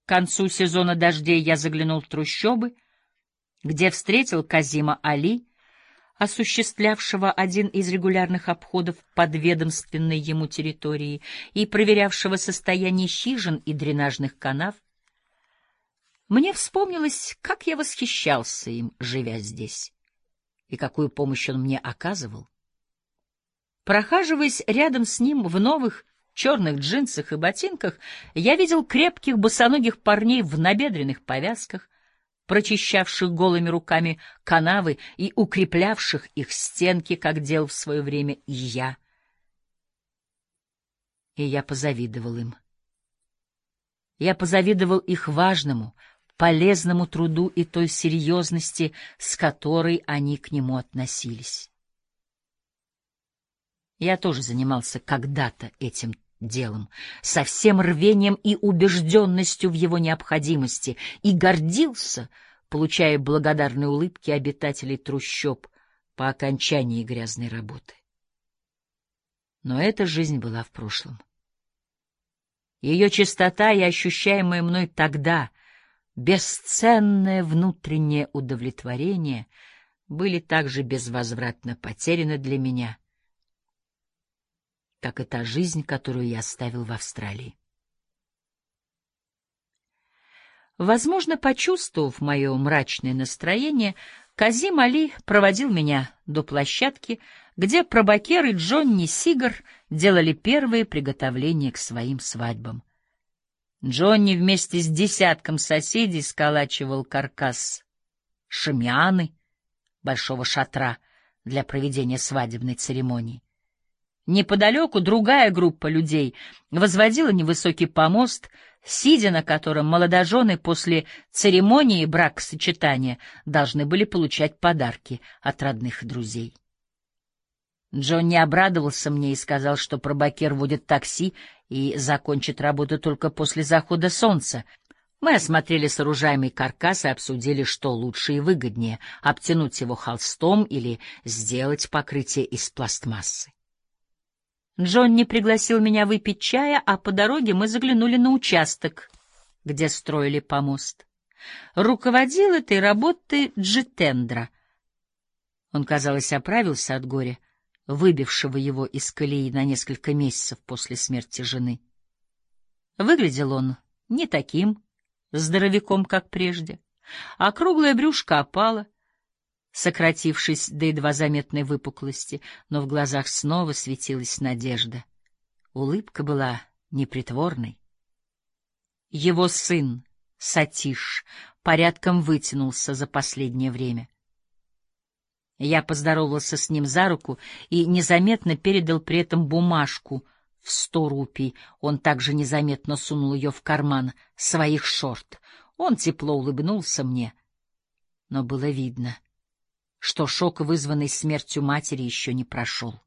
К концу сезона дождей я заглянул в трущобы, где встретил Казима Али, осуществлявшего один из регулярных обходов подведомственной ему территории и проверявшего состояние хижин и дренажных канав. Мне вспомнилось, как я восхищался им, живя здесь, и какую помощь он мне оказывал. Прохаживаясь рядом с ним в новых черных джинсах и ботинках, я видел крепких босоногих парней в набедренных повязках, прочищавших голыми руками канавы и укреплявших их стенки, как делал в свое время и я. И я позавидовал им. Я позавидовал их важному, полезному труду и той серьезности, с которой они к нему относились. Я тоже занимался когда-то этим делом, со всем рвением и убежденностью в его необходимости, и гордился, получая благодарные улыбки обитателей трущоб по окончании грязной работы. Но эта жизнь была в прошлом. Ее чистота и ощущаемое мной тогда бесценное внутреннее удовлетворение были также безвозвратно потеряны для меня, как и та жизнь, которую я оставил в Австралии. Возможно, почувствовав мое мрачное настроение, Казим Али проводил меня до площадки, где пробакер и Джонни Сигар делали первые приготовления к своим свадьбам. Джонни вместе с десятком соседей сколачивал каркас шамианы, большого шатра для проведения свадебной церемонии. Неподалеку другая группа людей возводила невысокий помост, сидя на котором молодожены после церемонии бракосочетания должны были получать подарки от родных и друзей. Джонни обрадовался мне и сказал, что пробакер водит такси и закончит работу только после захода солнца. Мы осмотрели сооружаемый каркас и обсудили, что лучше и выгоднее — обтянуть его холстом или сделать покрытие из пластмассы. Джонни пригласил меня выпить чая, а по дороге мы заглянули на участок, где строили помост. Руководил этой работой Джитендра. Он, казалось, оправился от горя, выбившего его из колеи на несколько месяцев после смерти жены. Выглядел он не таким здоровяком, как прежде, а круглое брюшко опало, сократившись до едва заметной выпуклости, но в глазах снова светилась надежда. Улыбка была непритворной. Его сын, Сатиш, порядком вытянулся за последнее время. Я поздоровался с ним за руку и незаметно передал при этом бумажку в 100 рупий. Он также незаметно сунул ее в карман своих шорт. Он тепло улыбнулся мне, но было видно, что шок, вызванный смертью матери, еще не прошел.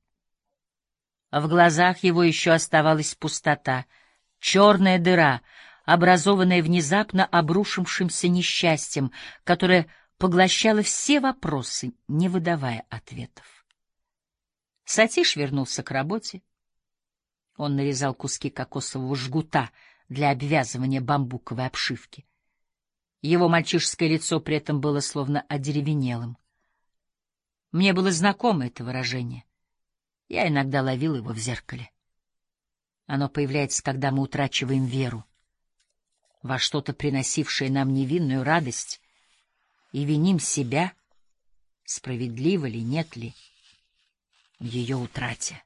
В глазах его еще оставалась пустота, черная дыра, образованная внезапно обрушившимся несчастьем, которое поглощало все вопросы, не выдавая ответов. Сатиш вернулся к работе. Он нарезал куски кокосового жгута для обвязывания бамбуковой обшивки. Его мальчишеское лицо при этом было словно одеревенелым. Мне было знакомо это выражение. Я иногда ловил его в зеркале. Оно появляется, когда мы утрачиваем веру во что-то, приносившее нам невинную радость, и виним себя, справедливо ли, нет ли, в ее утрате.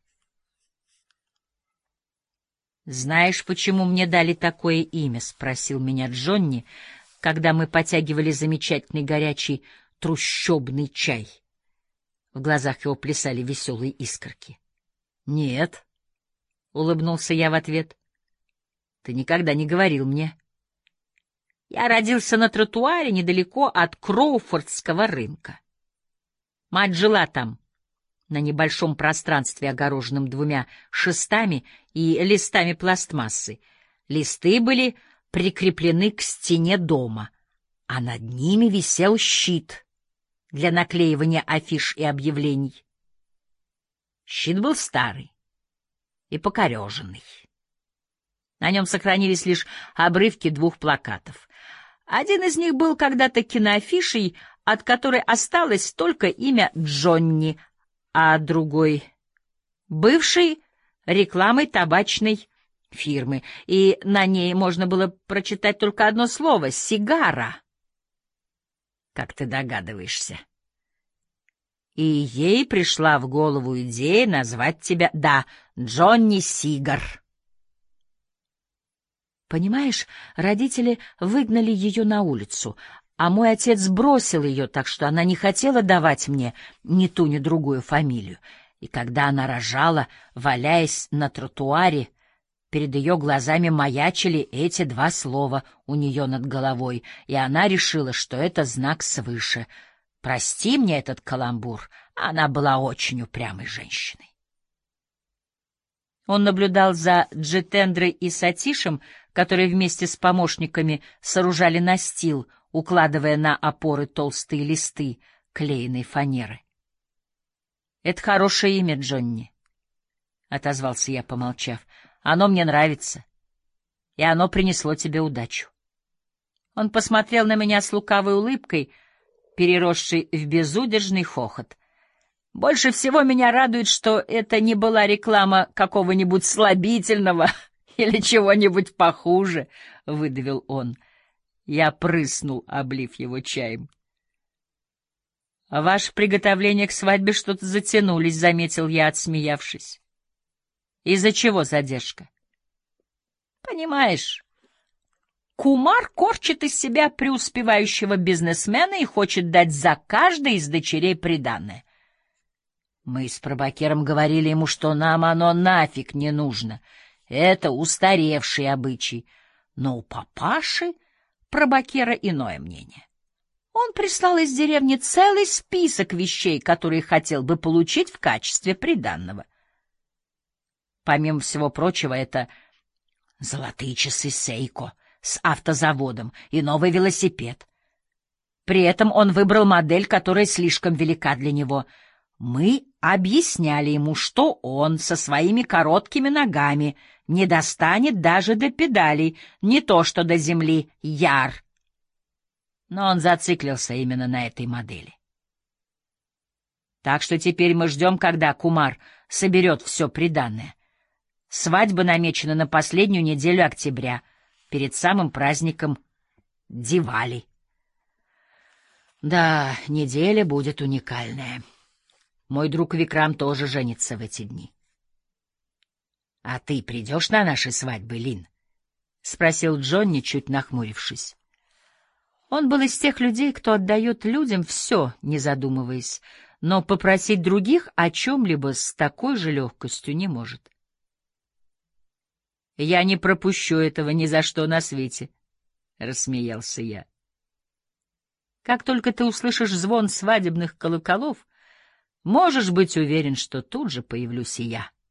«Знаешь, почему мне дали такое имя?» — спросил меня Джонни, когда мы потягивали замечательный горячий трущобный чай. В глазах его плясали веселые искорки. «Нет», — улыбнулся я в ответ, — «ты никогда не говорил мне». Я родился на тротуаре недалеко от Кроуфордского рынка. Мать жила там, на небольшом пространстве, огороженном 2 шестами и листами пластмассы. Листы были прикреплены к стене дома, а над ними висел щит для наклеивания афиш и объявлений. Щит был старый и покореженный. На нем сохранились лишь обрывки 2 плакатов. Один из них был когда-то киноафишей, от которой осталось только имя Джонни, а другой — бывший рекламой табачной фирмы, и на ней можно было прочитать только одно слово — «сигара», как ты догадываешься. И ей пришла в голову идея назвать тебя, да, Джонни Сигар. Понимаешь, родители выгнали ее на улицу, а мой отец бросил ее, так что она не хотела давать мне ни ту, ни другую фамилию. И когда она рожала, валяясь на тротуаре, перед ее глазами маячили эти 2 слова у нее над головой, и она решила, что это знак свыше. Прости мне этот каламбур, она была очень упрямой женщиной. Он наблюдал за Джитендрой и Сатишем, которые вместе с помощниками сооружали настил, укладывая на опоры толстые листы клееной фанеры. — Это хорошее имя, Джонни, — отозвался я, помолчав. — Оно мне нравится, и оно принесло тебе удачу. Он посмотрел на меня с лукавой улыбкой, переросшей в безудержный хохот. Больше всего меня радует, что это не была реклама какого-нибудь слабительного или чего-нибудь похуже, — выдавил он. Я прыснул, облив его чаем. — А ваши приготовления к свадьбе что-то затянулись, — заметил я, отсмеявшись. — Из-за чего задержка? — Понимаешь, Кумар корчит из себя преуспевающего бизнесмена и хочет дать за каждой из дочерей приданое. Мы с Пробакером говорили ему, что нам оно нафиг не нужно. Это устаревший обычай. Но у папаши Пробакера иное мнение. Он прислал из деревни целый список вещей, которые хотел бы получить в качестве приданого. Помимо всего прочего, это золотые часы Сейко с автозаводом и новый велосипед. При этом он выбрал модель, которая слишком велика для него. Мы объясняли ему, что он со своими короткими ногами не достанет даже до педалей, не то что до земли, яр. Но он зациклился именно на этой модели. Так что теперь мы ждем, когда Кумар соберет все приданое. Свадьба намечена на последнюю неделю октября, перед самым праздником Дивали. Да, неделя будет уникальная. Мой друг Викрам тоже женится в эти дни. — А ты придешь на наши свадьбы, Лин? — спросил Джонни, чуть нахмурившись. Он был из тех людей, кто отдает людям все, не задумываясь, но попросить других о чем-либо с такой же легкостью не может. — Я не пропущу этого ни за что на свете, — рассмеялся я. — Как только ты услышишь звон свадебных колоколов, можешь быть уверен, что тут же появлюсь и я.